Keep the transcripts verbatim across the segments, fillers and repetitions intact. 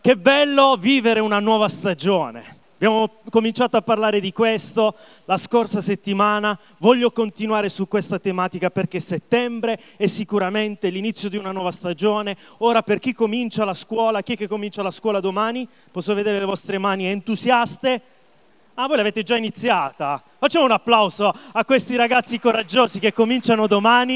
Che bello vivere una nuova stagione. Abbiamo cominciato a parlare di questo la scorsa settimana. Voglio continuare su questa tematica perché settembre è sicuramente l'inizio di una nuova stagione. Ora, per chi comincia la scuola, chi è che comincia la scuola domani? Posso vedere le vostre mani entusiaste? Ah, voi l'avete già iniziata. Facciamo un applauso a questi ragazzi coraggiosi che cominciano domani.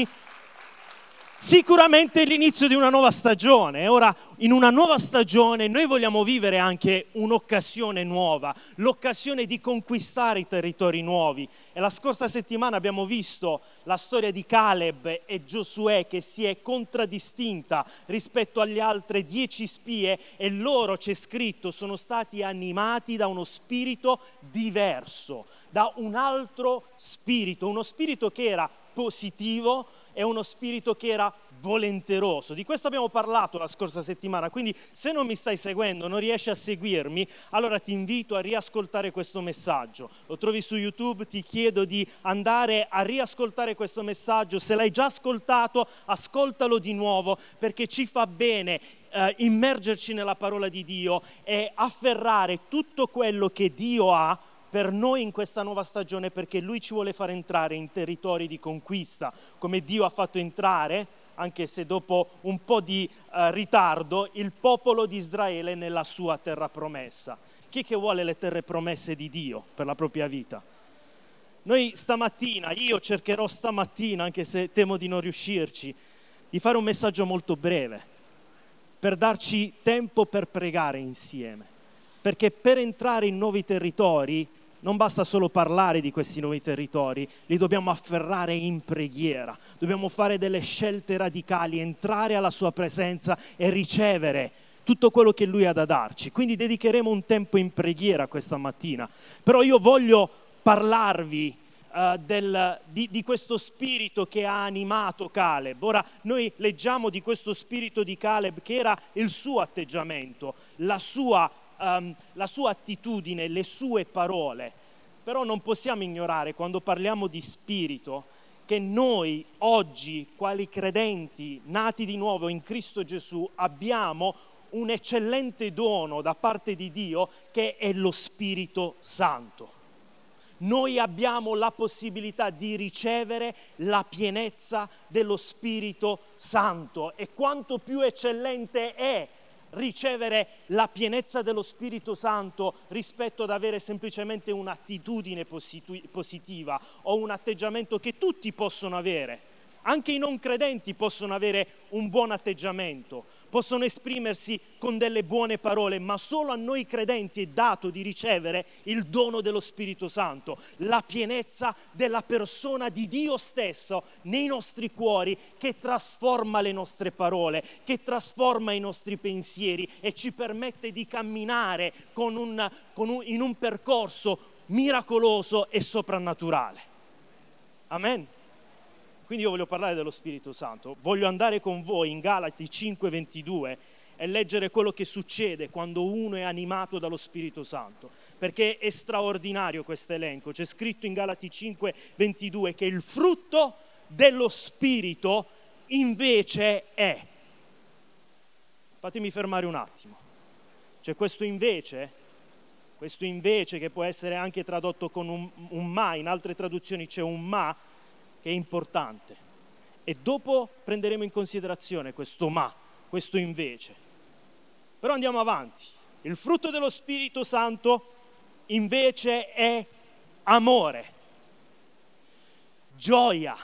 Sicuramente è l'inizio di una nuova stagione. Ora, in una nuova stagione noi vogliamo vivere anche un'occasione nuova, l'occasione di conquistare i territori nuovi. E la scorsa settimana abbiamo visto la storia di Caleb e Giosuè che si è contraddistinta rispetto alle altre dieci spie, e loro, c'è scritto, sono stati animati da uno spirito diverso, da un altro spirito, uno spirito che era positivo, è uno spirito che era volenteroso. Di questo abbiamo parlato la scorsa settimana, quindi se non mi stai seguendo, non riesci a seguirmi, allora ti invito a riascoltare questo messaggio. Lo trovi su YouTube, ti chiedo di andare a riascoltare questo messaggio. Se l'hai già ascoltato, ascoltalo di nuovo, perché ci fa bene eh, immergerci nella parola di Dio e afferrare tutto quello che Dio ha per noi in questa nuova stagione, perché Lui ci vuole far entrare in territori di conquista, come Dio ha fatto entrare, anche se dopo un po' di uh, ritardo, il popolo di Israele nella sua terra promessa. Chi è che vuole le terre promesse di Dio per la propria vita? Noi stamattina, io cercherò stamattina, anche se temo di non riuscirci, di fare un messaggio molto breve, per darci tempo per pregare insieme, perché per entrare in nuovi territori non basta solo parlare di questi nuovi territori, li dobbiamo afferrare in preghiera, dobbiamo fare delle scelte radicali, entrare alla sua presenza e ricevere tutto quello che Lui ha da darci. Quindi dedicheremo un tempo in preghiera questa mattina, però io voglio parlarvi uh, del, di, di questo spirito che ha animato Caleb. Ora noi leggiamo di questo spirito di Caleb che era il suo atteggiamento, la sua Um, la sua attitudine, le sue parole. Però non possiamo ignorare, quando parliamo di spirito, che noi oggi, quali credenti nati di nuovo in Cristo Gesù, abbiamo un eccellente dono da parte di Dio, che è lo Spirito Santo. Noi abbiamo la possibilità di ricevere la pienezza dello Spirito Santo, e quanto più eccellente è ricevere la pienezza dello Spirito Santo rispetto ad avere semplicemente un'attitudine positu- positiva o un atteggiamento che tutti possono avere. Anche i non credenti possono avere un buon atteggiamento, possono esprimersi con delle buone parole, ma solo a noi credenti è dato di ricevere il dono dello Spirito Santo, la pienezza della persona di Dio stesso nei nostri cuori, che trasforma le nostre parole, che trasforma i nostri pensieri e ci permette di camminare con un, con un, in un percorso miracoloso e soprannaturale. Amen. Quindi io voglio parlare dello Spirito Santo, voglio andare con voi in Galati cinque ventidue e leggere quello che succede quando uno è animato dallo Spirito Santo, perché è straordinario questo elenco. C'è scritto in Galati cinque ventidue che il frutto dello Spirito invece è. Fatemi fermare un attimo. C'è questo invece, questo invece che può essere anche tradotto con un, un ma, in altre traduzioni c'è un ma, che è importante, e dopo prenderemo in considerazione questo ma, questo invece. Però andiamo avanti. Il frutto dello Spirito Santo invece è amore, gioia,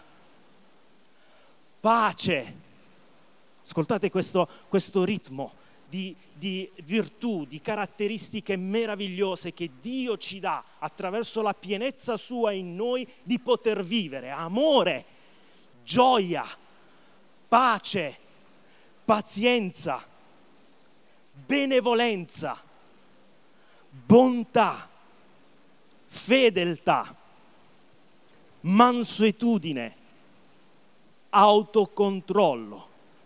pace. Ascoltate questo, questo ritmo di, di virtù, di caratteristiche meravigliose che Dio ci dà attraverso la pienezza sua in noi di poter vivere. Amore, gioia, pace, pazienza, benevolenza, bontà, fedeltà, mansuetudine, autocontrollo.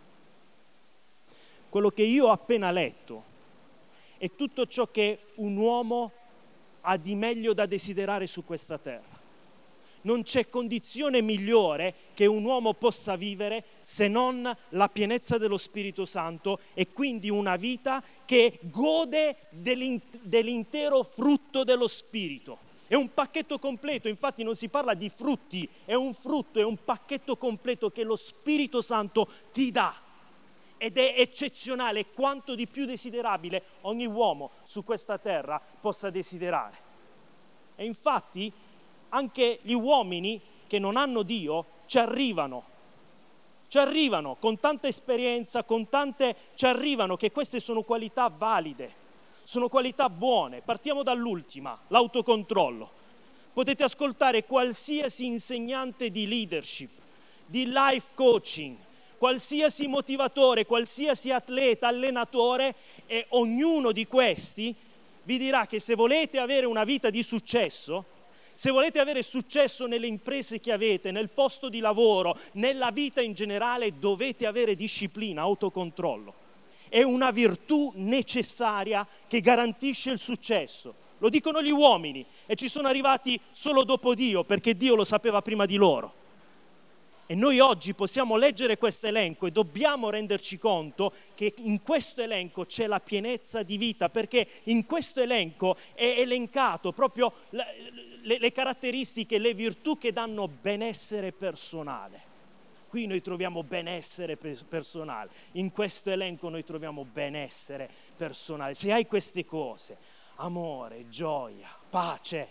Quello che io ho appena letto è tutto ciò che un uomo ha di meglio da desiderare su questa terra. non c'è condizione migliore che un uomo possa vivere se non la pienezza dello Spirito Santo e quindi una vita che gode dell'intero frutto dello Spirito. È un pacchetto completo, infatti non si parla di frutti, è un frutto, è un pacchetto completo che lo Spirito Santo ti dà. Ed è eccezionale, quanto di più desiderabile ogni uomo su questa terra possa desiderare. E infatti anche gli uomini che non hanno Dio ci arrivano, ci arrivano con tanta esperienza, con tante, ci arrivano che queste sono qualità valide. Sono qualità buone. Partiamo dall'ultima, l'autocontrollo. Potete ascoltare qualsiasi insegnante di leadership, di life coaching, qualsiasi motivatore, qualsiasi atleta, allenatore, e ognuno di questi vi dirà che se volete avere una vita di successo, se volete avere successo nelle imprese che avete, nel posto di lavoro, nella vita in generale, dovete avere disciplina, autocontrollo. È una virtù necessaria che garantisce il successo. Lo dicono gli uomini e ci sono arrivati solo dopo Dio, perché Dio lo sapeva prima di loro. E noi oggi possiamo leggere questo elenco e dobbiamo renderci conto che in questo elenco c'è la pienezza di vita, perché in questo elenco è elencato proprio le, le caratteristiche, le virtù che danno benessere personale. Qui noi troviamo benessere personale, in questo elenco noi troviamo benessere personale. Se hai queste cose, amore, gioia, pace,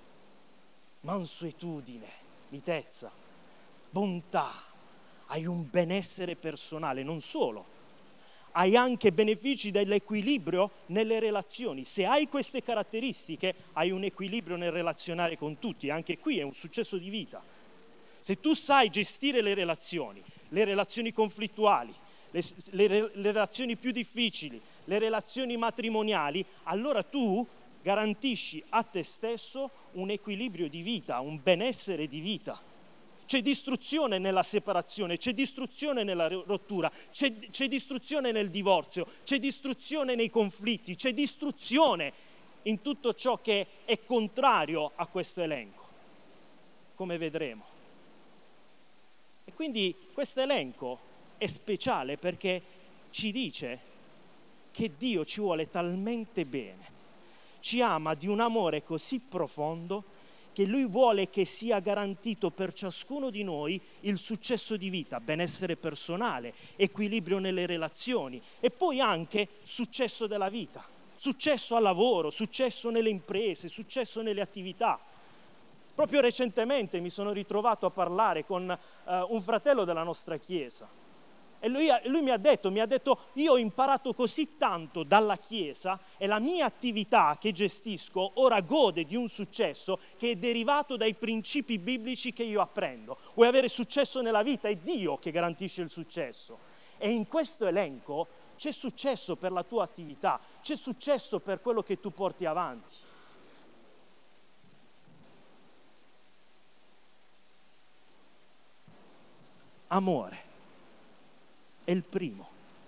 mansuetudine, mitezza, bontà, hai un benessere personale, non solo, hai anche benefici dell'equilibrio nelle relazioni. Se hai queste caratteristiche, hai un equilibrio nel relazionare con tutti, anche qui è un successo di vita. Se tu sai gestire le relazioni, le relazioni conflittuali, le, le, le relazioni più difficili, le relazioni matrimoniali, allora tu garantisci a te stesso un equilibrio di vita, un benessere di vita. C'è distruzione nella separazione, c'è distruzione nella rottura, c'è, c'è distruzione nel divorzio, c'è distruzione nei conflitti, c'è distruzione in tutto ciò che è contrario a questo elenco, come vedremo. E quindi questo elenco è speciale perché ci dice che Dio ci vuole talmente bene, ci ama di un amore così profondo che Lui vuole che sia garantito per ciascuno di noi il successo di vita, benessere personale, equilibrio nelle relazioni e poi anche successo della vita, successo al lavoro, successo nelle imprese, successo nelle attività. Proprio recentemente mi sono ritrovato a parlare con uh, un fratello della nostra chiesa e lui, lui mi ha detto, mi ha detto, io ho imparato così tanto dalla chiesa e la mia attività che gestisco ora gode di un successo che è derivato dai principi biblici che io apprendo. Vuoi avere successo nella vita? È Dio che garantisce il successo. E in questo elenco c'è successo per la tua attività, c'è successo per quello che tu porti avanti. Amore è il primo.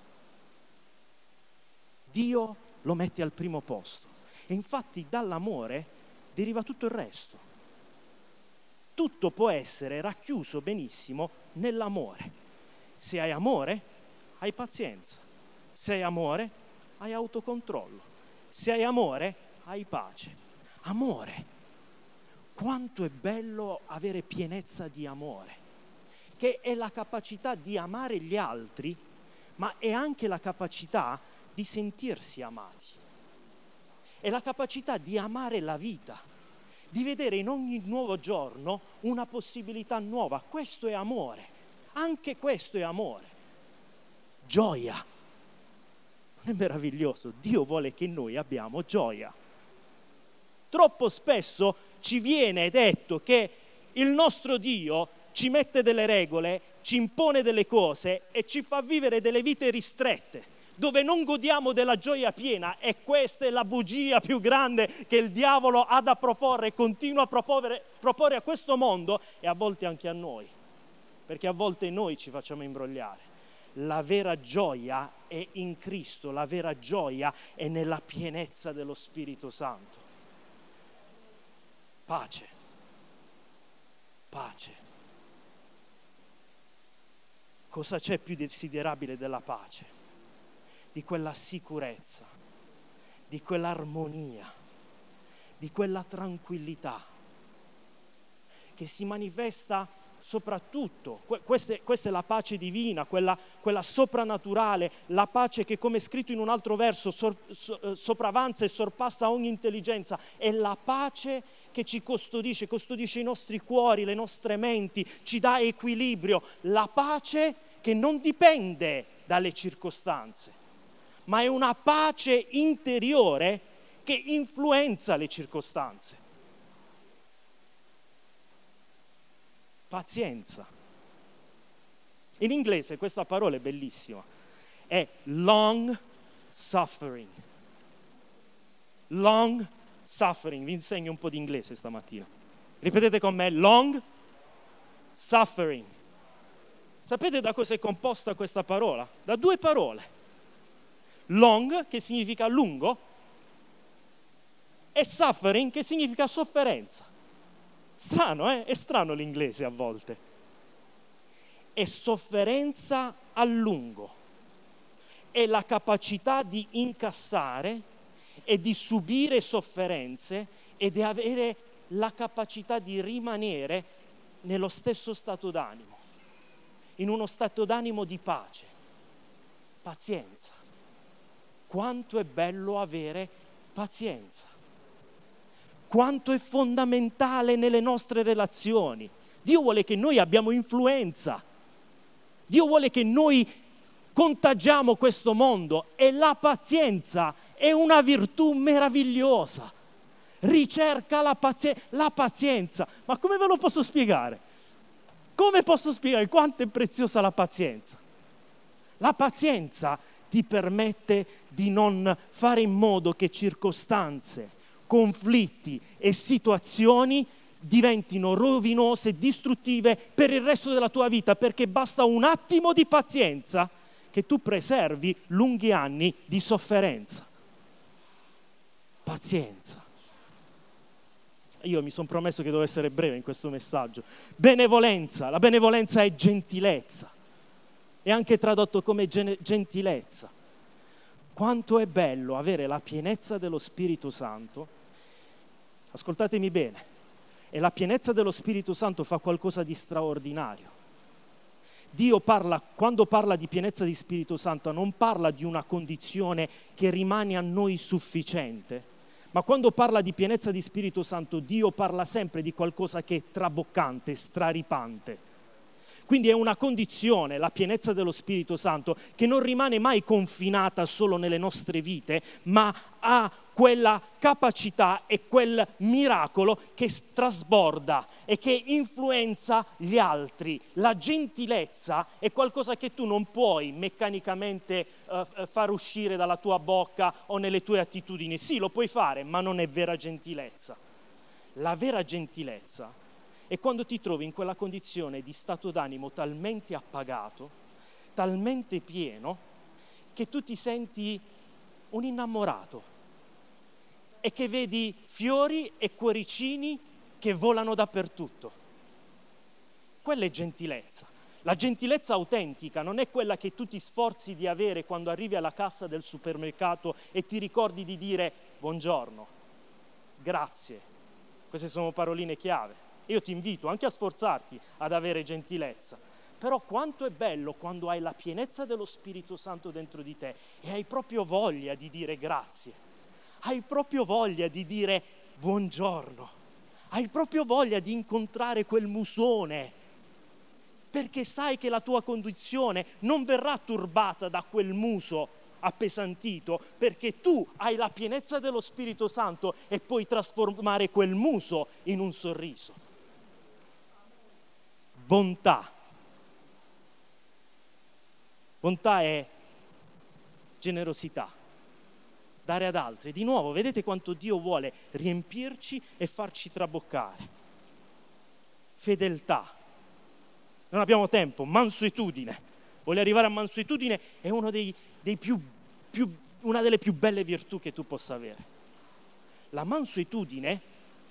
Dio lo mette al primo posto e infatti dall'amore deriva tutto il resto. Tutto può essere racchiuso benissimo nell'amore. Se hai amore, hai pazienza. Se hai amore, hai autocontrollo. Se hai amore, hai pace. Amore. Quanto è bello avere pienezza di amore, che è la capacità di amare gli altri, ma è anche la capacità di sentirsi amati. È la capacità di amare la vita, di vedere in ogni nuovo giorno una possibilità nuova. Questo è amore, anche questo è amore. Gioia. Non è meraviglioso? Dio vuole che noi abbiamo gioia. Troppo spesso ci viene detto che il nostro Dio ci mette delle regole, ci impone delle cose e ci fa vivere delle vite ristrette, dove non godiamo della gioia piena, e questa è la bugia più grande che il diavolo ha da proporre e continua a proporre, proporre a questo mondo e a volte anche a noi, perché a volte noi ci facciamo imbrogliare. La vera gioia è in Cristo, la vera gioia è nella pienezza dello Spirito Santo. Pace. pace. Cosa c'è più desiderabile della pace? Di quella sicurezza, di quell'armonia, di quella tranquillità che si manifesta soprattutto, questa, questa è la pace divina, quella, quella soprannaturale, la pace che, come scritto in un altro verso, sor, so, sopravanza e sorpassa ogni intelligenza, è la pace che ci custodisce, custodisce i nostri cuori, le nostre menti, ci dà equilibrio, la pace che non dipende dalle circostanze, ma è una pace interiore che influenza le circostanze. Pazienza. In inglese questa parola è bellissima, è long suffering. Long suffering, vi insegno un po' di inglese stamattina. Ripetete con me, long suffering. Sapete da cosa è composta questa parola? Da due parole. Long, che significa lungo, e suffering, che significa sofferenza. Strano, eh? È strano l'inglese a volte. È sofferenza a lungo. È la capacità di incassare e di subire sofferenze e di avere la capacità di rimanere nello stesso stato d'animo, in uno stato d'animo di pace, pazienza. Quanto è bello avere pazienza. Quanto è fondamentale nelle nostre relazioni. Dio vuole che noi abbiamo influenza. Dio vuole che noi contagiamo questo mondo e la pazienza è una virtù meravigliosa. Ricerca la, pazi- la pazienza. Ma come ve lo posso spiegare? Come posso spiegare quanto è preziosa la pazienza? La pazienza ti permette di non fare in modo che circostanze, conflitti e situazioni diventino rovinose e distruttive per il resto della tua vita, perché basta un attimo di pazienza che tu preservi lunghi anni di sofferenza. Pazienza. Io mi sono promesso che devo essere breve in questo messaggio. Benevolenza. La benevolenza è gentilezza. È anche tradotto come gen- gentilezza. Quanto è bello avere la pienezza dello Spirito Santo. Ascoltatemi bene, e la pienezza dello Spirito Santo fa qualcosa di straordinario. Dio parla, quando parla di pienezza di Spirito Santo, non parla di una condizione che rimane a noi sufficiente, ma quando parla di pienezza di Spirito Santo, Dio parla sempre di qualcosa che è traboccante, straripante. Quindi è una condizione, la pienezza dello Spirito Santo, che non rimane mai confinata solo nelle nostre vite, ma ha quella capacità e quel miracolo che trasborda e che influenza gli altri. La gentilezza è qualcosa che tu non puoi meccanicamente uh, far uscire dalla tua bocca o nelle tue attitudini. Sì, lo puoi fare, ma non è vera gentilezza. La vera gentilezza è quando ti trovi in quella condizione di stato d'animo talmente appagato, talmente pieno, che tu ti senti un innamorato e che vedi fiori e cuoricini che volano dappertutto. Quella è gentilezza. La gentilezza autentica non è quella che tu ti sforzi di avere quando arrivi alla cassa del supermercato e ti ricordi di dire buongiorno, grazie. Queste sono paroline chiave. Io ti invito anche a sforzarti ad avere gentilezza. Però quanto è bello quando hai la pienezza dello Spirito Santo dentro di te e hai proprio voglia di dire grazie. Hai proprio voglia di dire buongiorno. Hai proprio voglia di incontrare quel musone, perché sai che la tua condizione non verrà turbata da quel muso appesantito, perché tu hai la pienezza dello Spirito Santo e puoi trasformare quel muso in un sorriso. Bontà. Bontà è generosità, dare ad altri. Di nuovo, vedete quanto Dio vuole riempirci e farci traboccare. Fedeltà. Non abbiamo tempo, mansuetudine. Voglio arrivare a mansuetudine, è uno dei, dei più, più, una delle più belle virtù che tu possa avere. La mansuetudine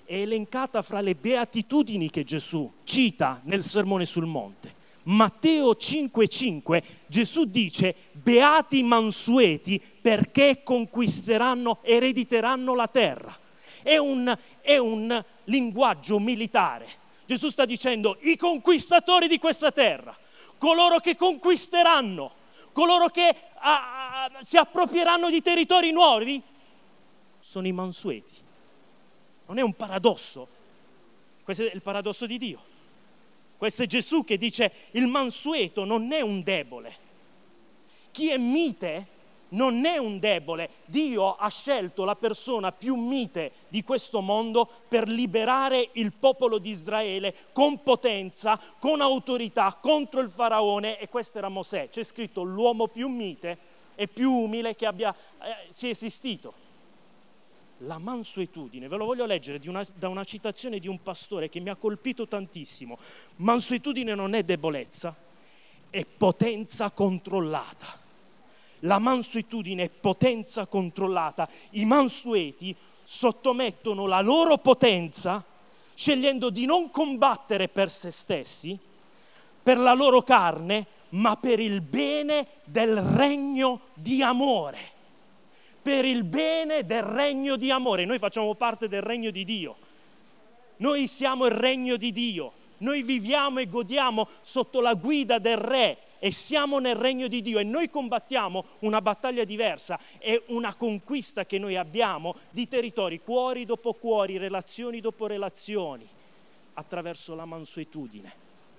è elencata fra le beatitudini che Gesù cita nel Sermone sul Monte. Matteo cinque cinque, Gesù dice: beati i mansueti perché conquisteranno, erediteranno la terra. È un, è un linguaggio militare. Gesù sta dicendo: i conquistatori di questa terra, coloro che conquisteranno, coloro che a, a, si approprieranno di territori nuovi, sono i mansueti. Non è un paradosso? Questo è il paradosso di Dio. Questo è Gesù che dice: il mansueto non è un debole. Chi è mite non è un debole. Dio ha scelto la persona più mite di questo mondo per liberare il popolo di Israele con potenza, con autorità, contro il faraone, e questo era Mosè. C'è scritto: l'uomo più mite e più umile che abbia eh, sia esistito. La mansuetudine, ve lo voglio leggere di una, da una citazione di un pastore che mi ha colpito tantissimo. Mansuetudine non è debolezza, è potenza controllata. La mansuetudine è potenza controllata. I mansueti sottomettono la loro potenza scegliendo di non combattere per se stessi, per la loro carne, ma per il bene del regno di amore. Per il bene del regno di amore. Noi facciamo parte del regno di Dio. Noi siamo il regno di Dio. Noi viviamo e godiamo sotto la guida del Re e siamo nel regno di Dio, e noi combattiamo una battaglia diversa, è una conquista che noi abbiamo di territori, cuori dopo cuori, relazioni dopo relazioni, attraverso la mansuetudine.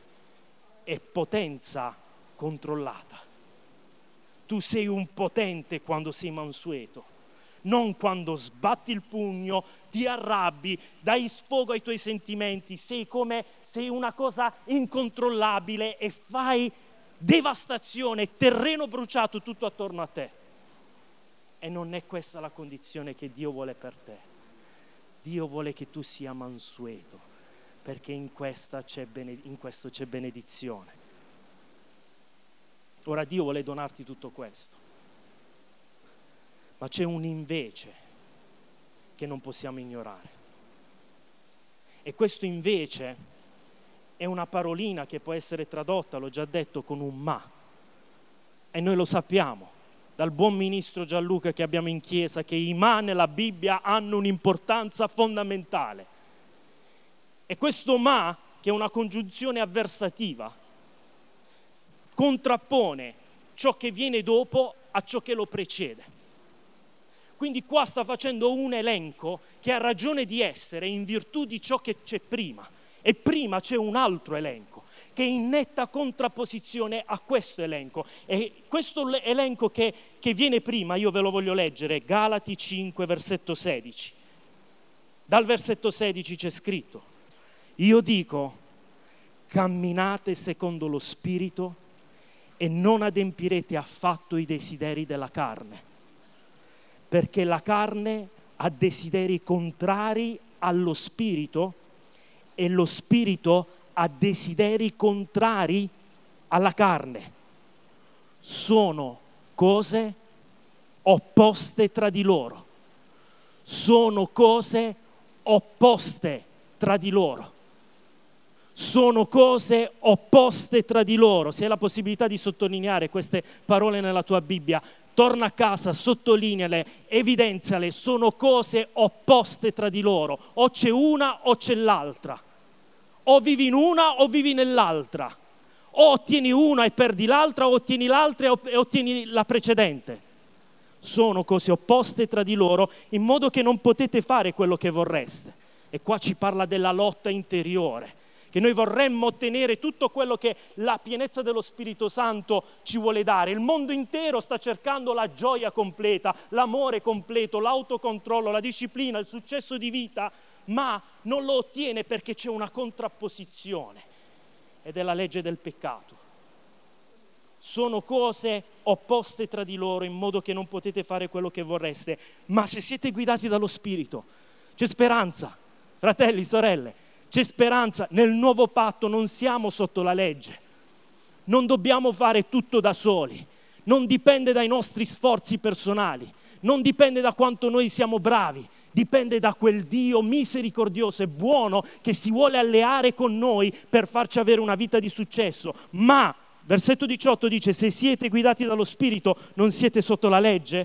È potenza controllata. Tu sei un potente quando sei mansueto, non quando sbatti il pugno, ti arrabbi, dai sfogo ai tuoi sentimenti, sei come sei una cosa incontrollabile e fai devastazione, terreno bruciato tutto attorno a te. E non è questa la condizione che Dio vuole per te. Dio vuole che tu sia mansueto, perché in, questa c'è bened- in questo c'è benedizione. Ora Dio vuole donarti tutto questo, ma c'è un invece che non possiamo ignorare. E questo invece è una parolina che può essere tradotta, l'ho già detto, con un ma. E noi lo sappiamo, dal buon ministro Gianluca che abbiamo in chiesa, che i ma nella Bibbia hanno un'importanza fondamentale. E questo ma, che è una congiunzione avversativa, contrappone ciò che viene dopo a ciò che lo precede. Quindi qua sta facendo un elenco che ha ragione di essere in virtù di ciò che c'è prima, e prima c'è un altro elenco che è in netta contrapposizione a questo elenco, e questo elenco che, che viene prima io ve lo voglio leggere, Galati cinque versetto sedici. Dal versetto sedici c'è scritto: io dico, camminate secondo lo Spirito e non adempirete affatto i desideri della carne, perché la carne ha desideri contrari allo Spirito e lo Spirito ha desideri contrari alla carne. Sono cose opposte tra di loro. Sono cose opposte tra di loro. Sono cose opposte tra di loro. Se hai la possibilità di sottolineare queste parole nella tua Bibbia, torna a casa, sottolineale, evidenziale. Sono cose opposte tra di loro. O c'è una o c'è l'altra. O vivi in una o vivi nell'altra. O ottieni una e perdi l'altra, o ottieni l'altra e ottieni la precedente. Sono cose opposte tra di loro, in modo che non potete fare quello che vorreste. E qua ci parla della lotta interiore, che noi vorremmo ottenere tutto quello che la pienezza dello Spirito Santo ci vuole dare. Il mondo intero sta cercando la gioia completa, l'amore completo, l'autocontrollo, la disciplina, il successo di vita, ma non lo ottiene perché c'è una contrapposizione, ed è la legge del peccato. Sono cose opposte tra di loro, in modo che non potete fare quello che vorreste. Ma se siete guidati dallo Spirito, c'è speranza, fratelli, sorelle. C'è speranza. Nel nuovo patto non siamo sotto la legge, non dobbiamo fare tutto da soli, non dipende dai nostri sforzi personali, non dipende da quanto noi siamo bravi. dipende da quel Dio misericordioso e buono che si vuole alleare con noi per farci avere una vita di successo. Ma, versetto diciotto dice, se siete guidati dallo Spirito non siete sotto la legge?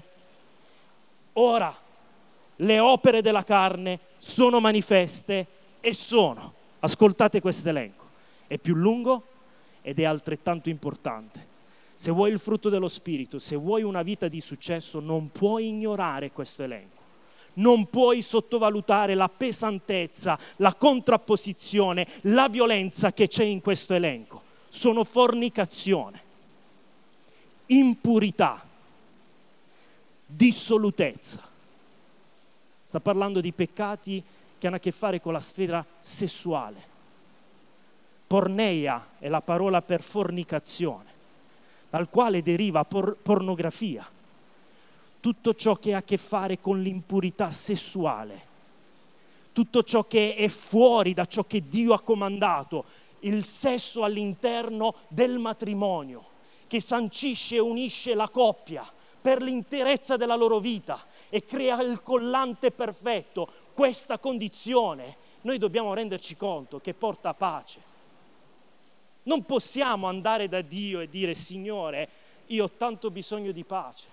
Ora, le opere della carne sono manifeste e sono, ascoltate questo elenco, è più lungo ed è altrettanto importante. Se vuoi il frutto dello Spirito, se vuoi una vita di successo, non puoi ignorare questo elenco. Non puoi sottovalutare la pesantezza, la contrapposizione, la violenza che c'è in questo elenco. Sono fornicazione, impurità, dissolutezza. Sta parlando di peccati che hanno a che fare con la sfera sessuale. Porneia è la parola per fornicazione, dal quale deriva por- pornografia. Tutto ciò che ha a che fare con l'impurità sessuale, tutto ciò che è fuori da ciò che Dio ha comandato, il sesso all'interno del matrimonio, che sancisce e unisce la coppia per l'interezza della loro vita e crea il collante perfetto. Questa condizione noi dobbiamo renderci conto che porta a pace. Non possiamo andare da Dio e dire: Signore, io ho tanto bisogno di pace.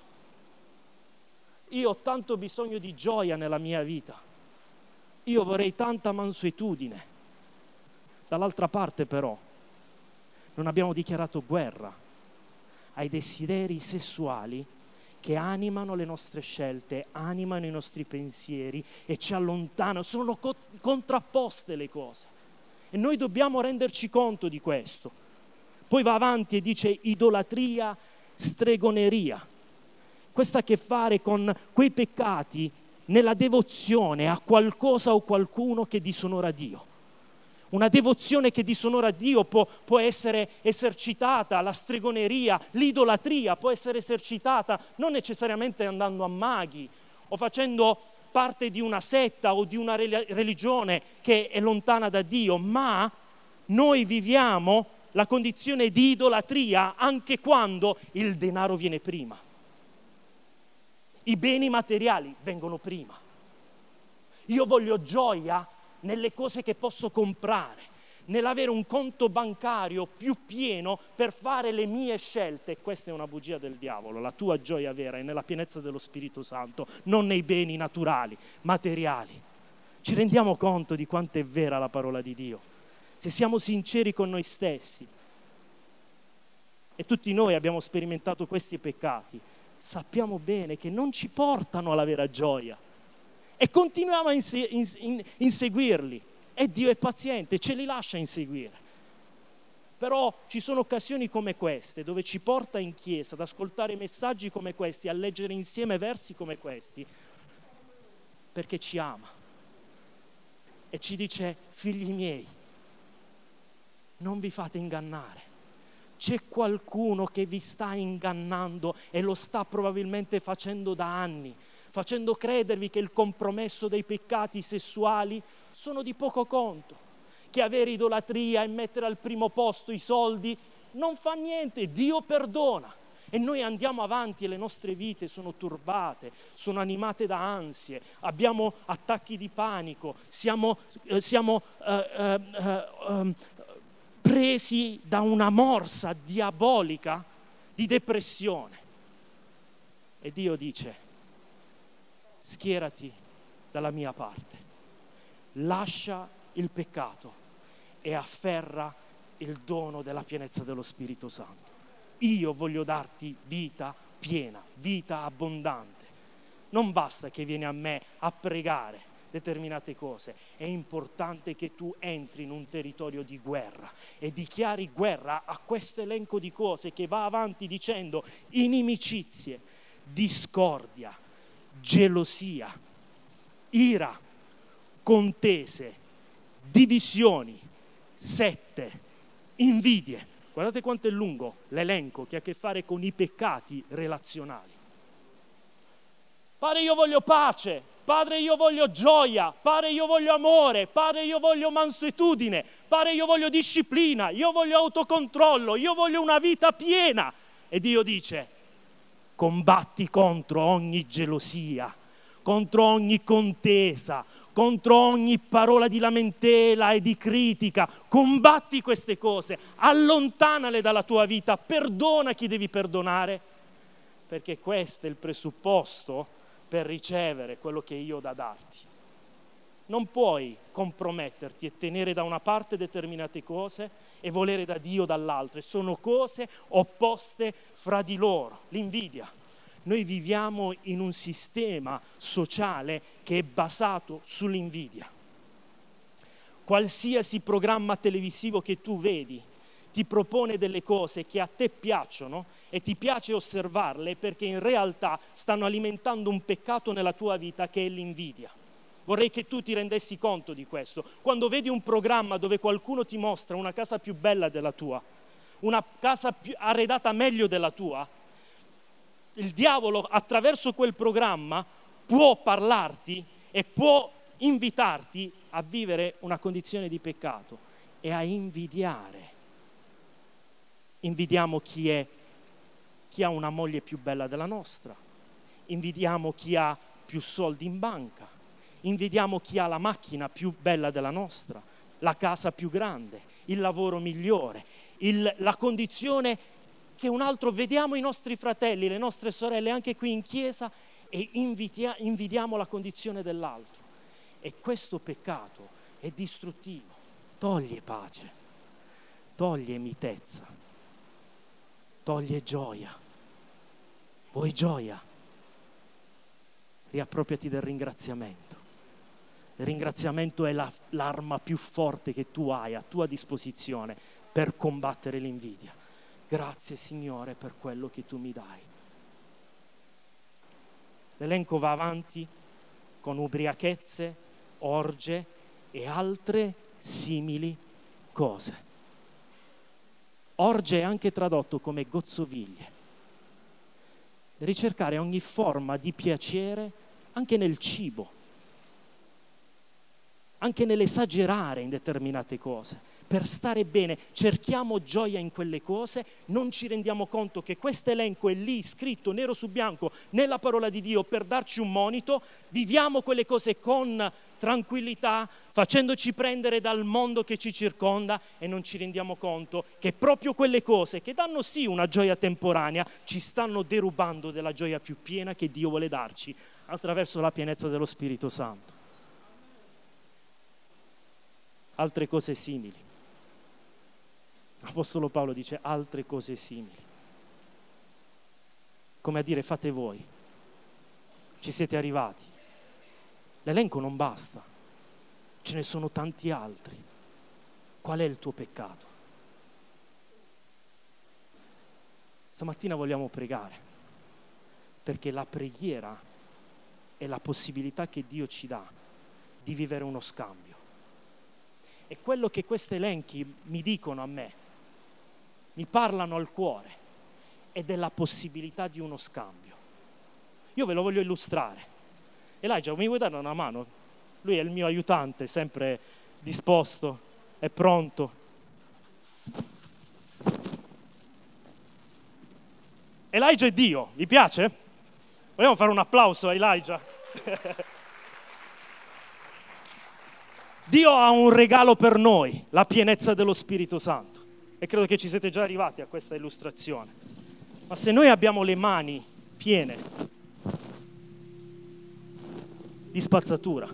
Io ho tanto bisogno di gioia nella mia vita. Io vorrei tanta mansuetudine. Dall'altra parte però non abbiamo dichiarato guerra ai desideri sessuali che animano le nostre scelte, animano i nostri pensieri e ci allontanano. Sono co- contrapposte le cose e noi dobbiamo renderci conto di questo. Poi va avanti e dice idolatria, stregoneria. Questo ha a che fare con quei peccati nella devozione a qualcosa o qualcuno che disonora Dio. Una devozione che disonora Dio può, può essere esercitata, la stregoneria, l'idolatria può essere esercitata non necessariamente andando a maghi o facendo parte di una setta o di una religione che è lontana da Dio, ma noi viviamo la condizione di idolatria anche quando il denaro viene prima. I beni materiali vengono prima. Io voglio gioia nelle cose che posso comprare, nell'avere un conto bancario più pieno per fare le mie scelte. Questa è una bugia del diavolo. La tua gioia vera è nella pienezza dello Spirito Santo, non nei beni naturali, materiali. Ci rendiamo conto di quanto è vera la parola di Dio? Se siamo sinceri con noi stessi, e tutti noi abbiamo sperimentato questi peccati, sappiamo bene che non ci portano alla vera gioia e continuiamo a inse- in- in- inseguirli e Dio è paziente, ce li lascia inseguire. Però ci sono occasioni come queste dove ci porta in chiesa ad ascoltare messaggi come questi, a leggere insieme versi come questi, perché ci ama e ci dice: figli miei, non vi fate ingannare. C'è qualcuno che vi sta ingannando e lo sta probabilmente facendo da anni, facendo credervi che il compromesso dei peccati sessuali sono di poco conto, che avere idolatria e mettere al primo posto i soldi non fa niente, Dio perdona. E noi andiamo avanti e le nostre vite sono turbate, sono animate da ansie, abbiamo attacchi di panico, siamo, eh, siamo eh, eh, eh, presi da una morsa diabolica di depressione. E Dio dice: schierati dalla mia parte, lascia il peccato e afferra il dono della pienezza dello Spirito Santo. Io voglio darti vita piena, vita abbondante. Non basta che vieni a me a pregare determinate cose, è importante che tu entri in un territorio di guerra e dichiari guerra a questo elenco di cose che va avanti dicendo: inimicizie, discordia, gelosia, ira, contese, divisioni, sette, invidie. Guardate quanto è lungo l'elenco che ha a che fare con i peccati relazionali. Padre, io voglio pace. Padre, io voglio gioia. Padre, io voglio amore. Padre, io voglio mansuetudine. Padre, io voglio disciplina. Io voglio autocontrollo. Io voglio una vita piena. E Dio dice: combatti contro ogni gelosia, contro ogni contesa, contro ogni parola di lamentela e di critica. Combatti queste cose, allontanale dalla tua vita, perdona chi devi perdonare, perché questo è il presupposto per ricevere quello che io ho da darti. Non puoi comprometterti e tenere da una parte determinate cose e volere da Dio dall'altra. Sono cose opposte fra di loro. L'invidia. Noi viviamo in un sistema sociale che è basato sull'invidia. Qualsiasi programma televisivo che tu vedi ti propone delle cose che a te piacciono e ti piace osservarle perché in realtà stanno alimentando un peccato nella tua vita che è l'invidia. Vorrei che tu ti rendessi conto di questo. Quando vedi un programma dove qualcuno ti mostra una casa più bella della tua, una casa più arredata meglio della tua, il diavolo attraverso quel programma può parlarti e può invitarti a vivere una condizione di peccato e a invidiare. Invidiamo chi è, chi ha una moglie più bella della nostra, invidiamo chi ha più soldi in banca, invidiamo chi ha la macchina più bella della nostra, la casa più grande, il lavoro migliore, il, la condizione che un altro, vediamo i nostri fratelli, le nostre sorelle anche qui in chiesa e invidia, invidiamo la condizione dell'altro. E questo peccato è distruttivo, toglie pace, toglie mitezza, toglie gioia. Vuoi gioia? Riappropriati del ringraziamento. Il ringraziamento è la, l'arma più forte che tu hai a tua disposizione per combattere l'invidia. Grazie Signore per quello che tu mi dai. L'elenco va avanti con ubriachezze, orge e altre simili cose. Orge è anche tradotto come gozzoviglie. Ricercare ogni forma di piacere anche nel cibo, anche nell'esagerare in determinate cose. Per stare bene cerchiamo gioia in quelle cose, non ci rendiamo conto che questo elenco è lì scritto nero su bianco nella parola di Dio per darci un monito. Viviamo quelle cose con tranquillità, facendoci prendere dal mondo che ci circonda e non ci rendiamo conto che proprio quelle cose che danno sì una gioia temporanea ci stanno derubando della gioia più piena che Dio vuole darci attraverso la pienezza dello Spirito Santo. Altre cose simili. L'Apostolo Paolo dice altre cose simili. Come a dire, fate voi. Ci siete arrivati. L'elenco non basta. Ce ne sono tanti altri. Qual è il tuo peccato? Stamattina vogliamo pregare, perché la preghiera è la possibilità che Dio ci dà di vivere uno scambio. E quello che questi elenchi mi dicono a me, mi parlano al cuore, è della possibilità di uno scambio. Io ve lo voglio illustrare. Elijah, mi vuoi dare una mano? Lui è il mio aiutante, sempre disposto, è pronto. Elijah è Dio, vi piace? Vogliamo fare un applauso a Elijah? Dio ha un regalo per noi, la pienezza dello Spirito Santo. E credo che ci siete già arrivati a questa illustrazione. Ma se noi abbiamo le mani piene di spazzatura,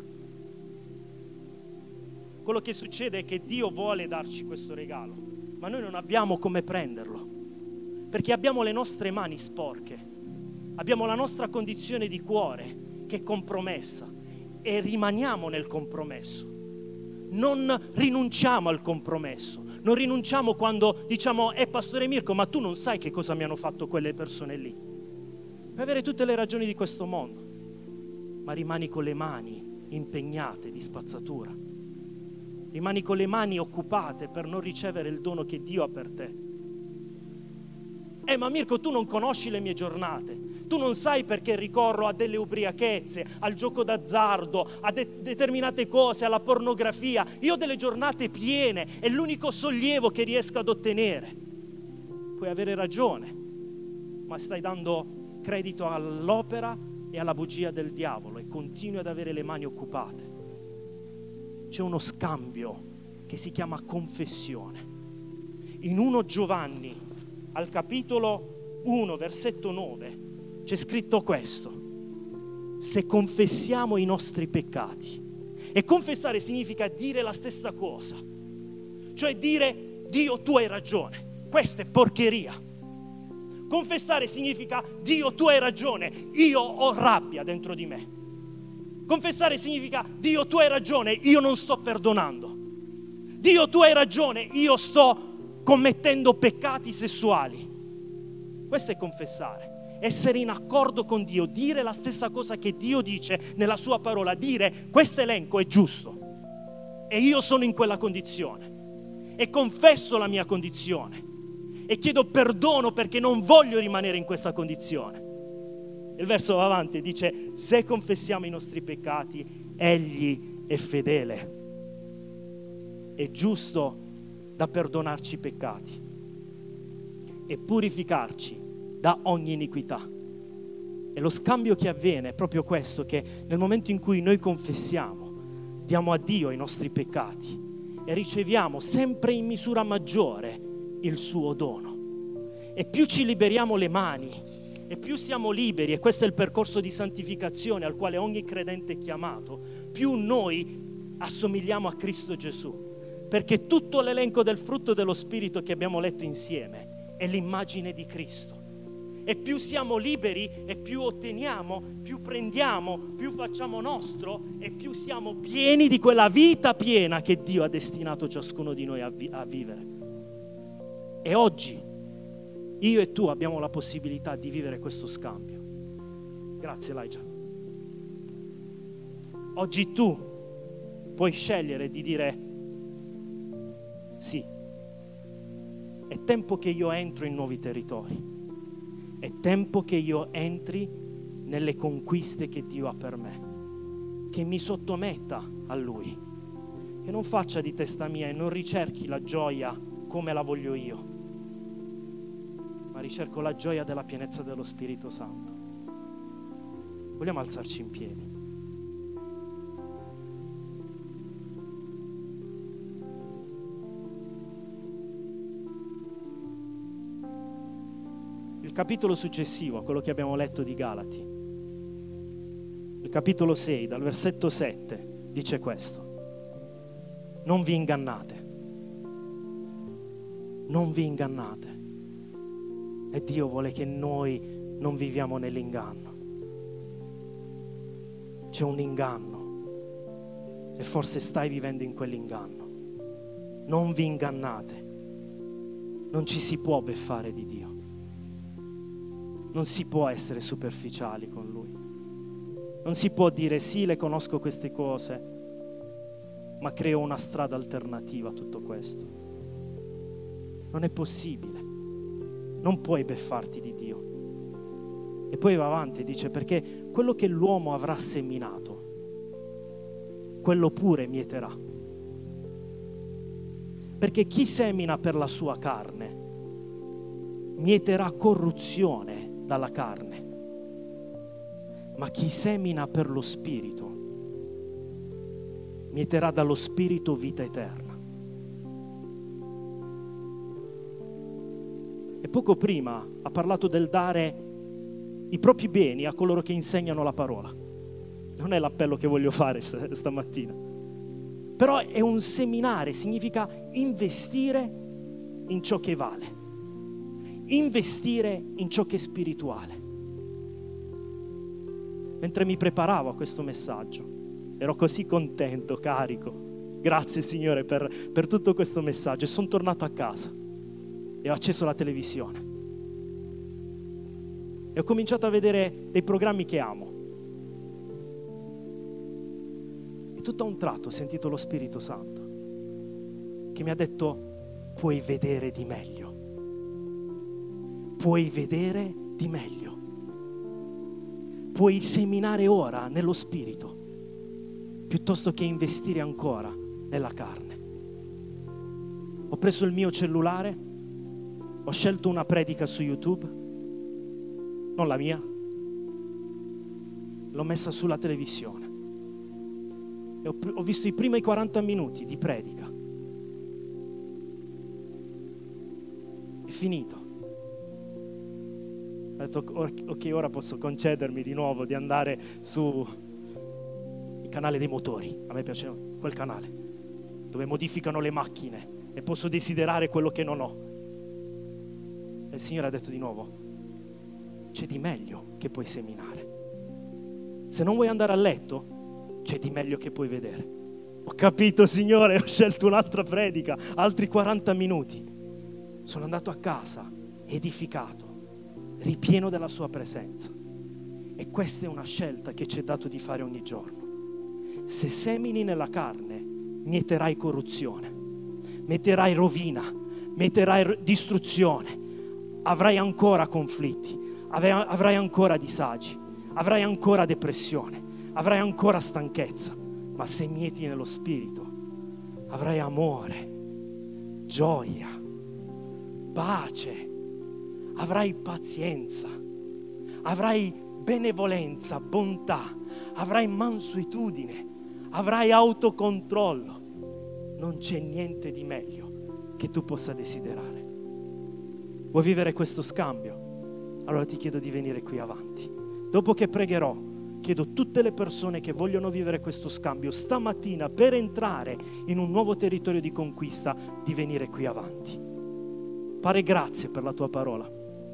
quello che succede è che Dio vuole darci questo regalo, ma noi non abbiamo come prenderlo, perché abbiamo le nostre mani sporche, abbiamo la nostra condizione di cuore che è compromessa e rimaniamo nel compromesso. Non rinunciamo al compromesso, non rinunciamo quando diciamo eh pastore Mirko, ma tu non sai che cosa mi hanno fatto quelle persone lì. Puoi avere tutte le ragioni di questo mondo, ma rimani con le mani impegnate di spazzatura, rimani con le mani occupate per non ricevere il dono che Dio ha per te. Eh ma Mirko, tu non conosci le mie giornate, tu non sai perché ricorro a delle ubriachezze, al gioco d'azzardo, a de- determinate cose, alla pornografia. Io ho delle giornate piene, è l'unico sollievo che riesco ad ottenere. Puoi avere ragione, ma stai dando credito all'opera e alla bugia del diavolo, e continui ad avere le mani occupate. C'è uno scambio che si chiama confessione. In primo Giovanni, al capitolo uno, versetto nove, c'è scritto questo: se confessiamo i nostri peccati, e confessare significa dire la stessa cosa, cioè dire: Dio, tu hai ragione, questa è porcheria. Confessare significa: Dio, tu hai ragione, io ho rabbia dentro di me. Confessare significa: Dio, tu hai ragione, io non sto perdonando. Dio, tu hai ragione, io sto commettendo peccati sessuali. Questo è confessare, essere in accordo con Dio, dire la stessa cosa che Dio dice nella sua parola, dire: questo elenco è giusto e io sono in quella condizione e confesso la mia condizione e chiedo perdono perché non voglio rimanere in questa condizione. Il verso va avanti e dice: se confessiamo i nostri peccati, Egli è fedele, è giusto da perdonarci i peccati e purificarci da ogni iniquità. E lo scambio che avviene è proprio questo, che nel momento in cui noi confessiamo, diamo a Dio i nostri peccati e riceviamo sempre in misura maggiore il suo dono. E più ci liberiamo le mani e più siamo liberi, e questo è il percorso di santificazione al quale ogni credente è chiamato, più noi assomigliamo a Cristo Gesù. Perché tutto l'elenco del frutto dello Spirito che abbiamo letto insieme è l'immagine di Cristo. E più siamo liberi e più otteniamo, più prendiamo, più facciamo nostro e più siamo pieni di quella vita piena che Dio ha destinato ciascuno di noi a, vi- a vivere. E oggi io e tu abbiamo la possibilità di vivere questo scambio. Grazie, Elijah. Oggi tu puoi scegliere di dire: sì, è tempo che io entro in nuovi territori, è tempo che io entri nelle conquiste che Dio ha per me, che mi sottometta a Lui, che non faccia di testa mia e non ricerchi la gioia come la voglio io, ma ricerco la gioia della pienezza dello Spirito Santo. Vogliamo alzarci in piedi? Il capitolo successivo a quello che abbiamo letto di Galati, il capitolo sei, dal versetto sette, dice questo: non vi ingannate, non vi ingannate. E Dio vuole che noi non viviamo nell'inganno. C'è un inganno e forse stai vivendo in quell'inganno. Non vi ingannate, non ci si può beffare di Dio. Non si può essere superficiali con Lui. Non si può dire: sì, le conosco queste cose, ma creo una strada alternativa a tutto questo. Non è possibile. Non puoi beffarti di Dio. E poi va avanti e dice: perché quello che l'uomo avrà seminato, quello pure mieterà. Perché chi semina per la sua carne mieterà corruzione dalla carne, ma chi semina per lo Spirito mieterà dallo Spirito vita eterna. E poco prima ha parlato del dare i propri beni a coloro che insegnano la parola. Non è l'appello che voglio fare st- stamattina, però è un seminare, significa investire in ciò che vale, investire in ciò che è spirituale. Mentre mi preparavo a questo messaggio, ero così contento, carico. Grazie Signore per, per tutto questo messaggio. E sono tornato a casa e ho acceso la televisione e ho cominciato a vedere dei programmi che amo. E tutto a un tratto ho sentito lo Spirito Santo che mi ha detto: puoi vedere di meglio, puoi vedere di meglio, puoi seminare ora nello Spirito piuttosto che investire ancora nella carne. Ho preso il mio cellulare, ho scelto una predica su YouTube, non la mia, l'ho messa sulla televisione e ho, ho visto i primi quaranta minuti di predica. È finito. Ho detto, ok, ora posso concedermi di nuovo di andare su il canale dei motori. A me piace quel canale, dove modificano le macchine e posso desiderare quello che non ho. E il Signore ha detto di nuovo, c'è di meglio che puoi seminare. Se non vuoi andare a letto, c'è di meglio che puoi vedere. Ho capito, Signore, ho scelto un'altra predica, altri quaranta minuti. Sono andato a casa, edificato, ripieno della sua presenza. E questa è una scelta che ci è dato di fare ogni giorno. Se semini nella carne, mieterai corruzione, metterai rovina, metterai distruzione, avrai ancora conflitti, avrai ancora disagi, avrai ancora depressione, avrai ancora stanchezza. Ma se mieti nello spirito, avrai amore, gioia, pace, avrai pazienza, avrai benevolenza, bontà, avrai mansuetudine, avrai autocontrollo. Non c'è niente di meglio che tu possa desiderare. Vuoi vivere questo scambio? Allora ti chiedo di venire qui avanti. Dopo che pregherò, chiedo tutte le persone che vogliono vivere questo scambio stamattina per entrare in un nuovo territorio di conquista di venire qui avanti. Padre, grazie per la tua parola.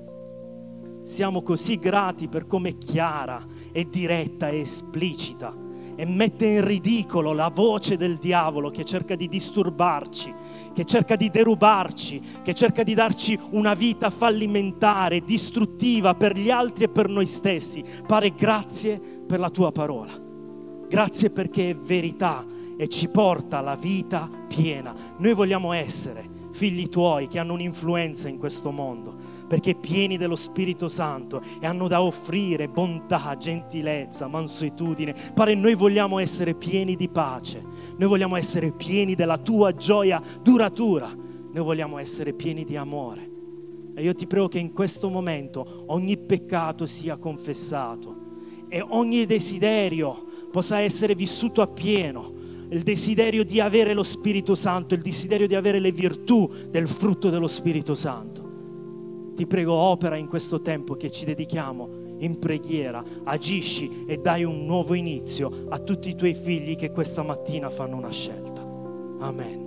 Siamo così grati per come è chiara, è diretta, è esplicita e mette in ridicolo la voce del diavolo che cerca di disturbarci, che cerca di derubarci, che cerca di darci una vita fallimentare, distruttiva per gli altri e per noi stessi. Padre, grazie per la tua parola. Grazie perché è verità e ci porta alla vita piena. Noi vogliamo essere figli tuoi che hanno un'influenza in questo mondo, perché pieni dello Spirito Santo e hanno da offrire bontà, gentilezza, mansuetudine. Padre, noi vogliamo essere pieni di pace, noi vogliamo essere pieni della tua gioia duratura, noi vogliamo essere pieni di amore. E io ti prego che in questo momento ogni peccato sia confessato e ogni desiderio possa essere vissuto appieno. Il desiderio di avere lo Spirito Santo, il desiderio di avere le virtù del frutto dello Spirito Santo. Ti prego, opera in questo tempo che ci dedichiamo in preghiera, agisci e dai un nuovo inizio a tutti i tuoi figli che questa mattina fanno una scelta. Amen.